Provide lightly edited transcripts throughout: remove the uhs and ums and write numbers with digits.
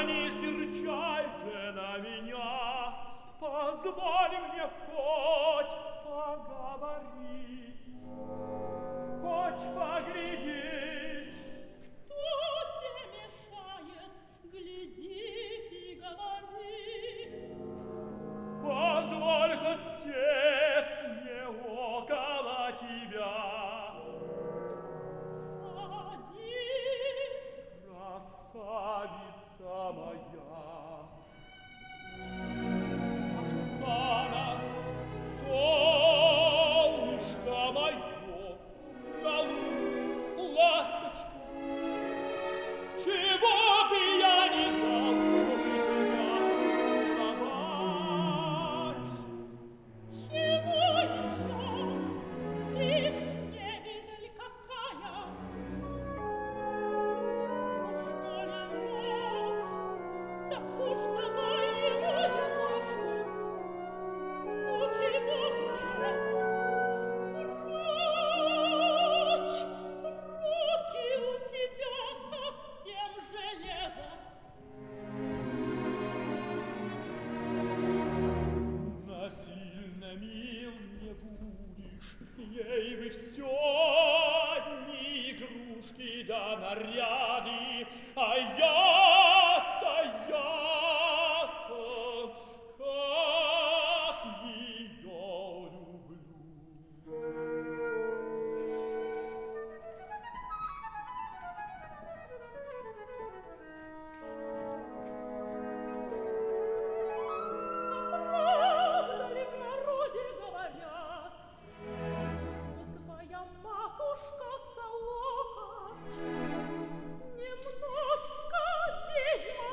не серчай же на меня, позволь мне хоть поговорить, хоть поглядеть. Кто тебе мешает? Гляди и говори. Позволь хоть сесть мне около тебя. Садись. Красавица моя, Оксана, солнышко мое, голубь, ласточка, чего бы я не дал, чтобы тебя целовать. Чего еще? Лишь невидаль какая. Что ли вот? Так уж давай его рубашку. Ну чего влез? Прочь! Руки у тебя совсем железо. Насильно мил не будешь, ей бы все одни игрушки да наряды, а я-то, как ее люблю. Правда ли в народе говорят, что твоя матушка Солоха немножко ведьма?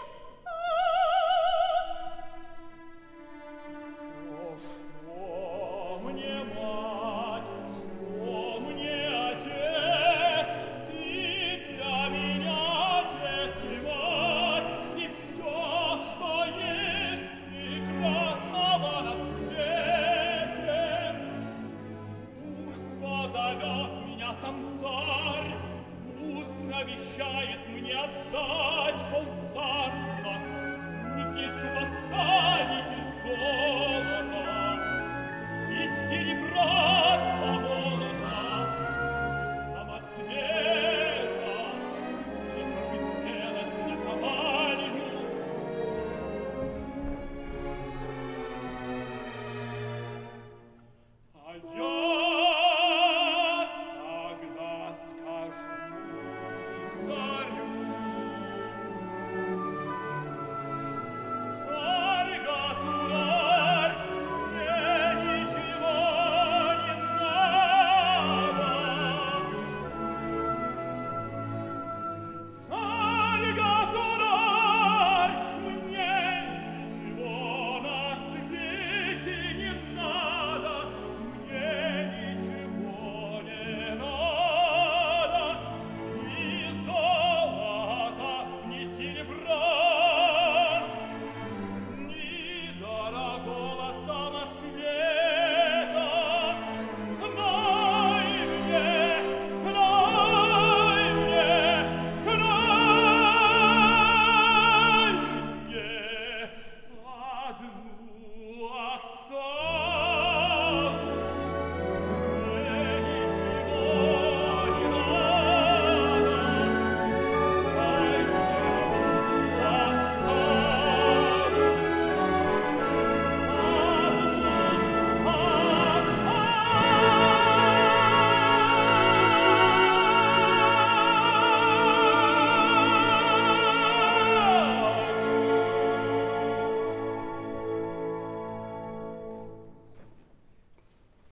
О, что мне мать, что мне отец, ты для меня отец и мать, и все, что есть прекрасного на свете. Пусть позовет меня сам царь, пусть обещает мне отдать полцарства, кузницу поставить из золота и серебра.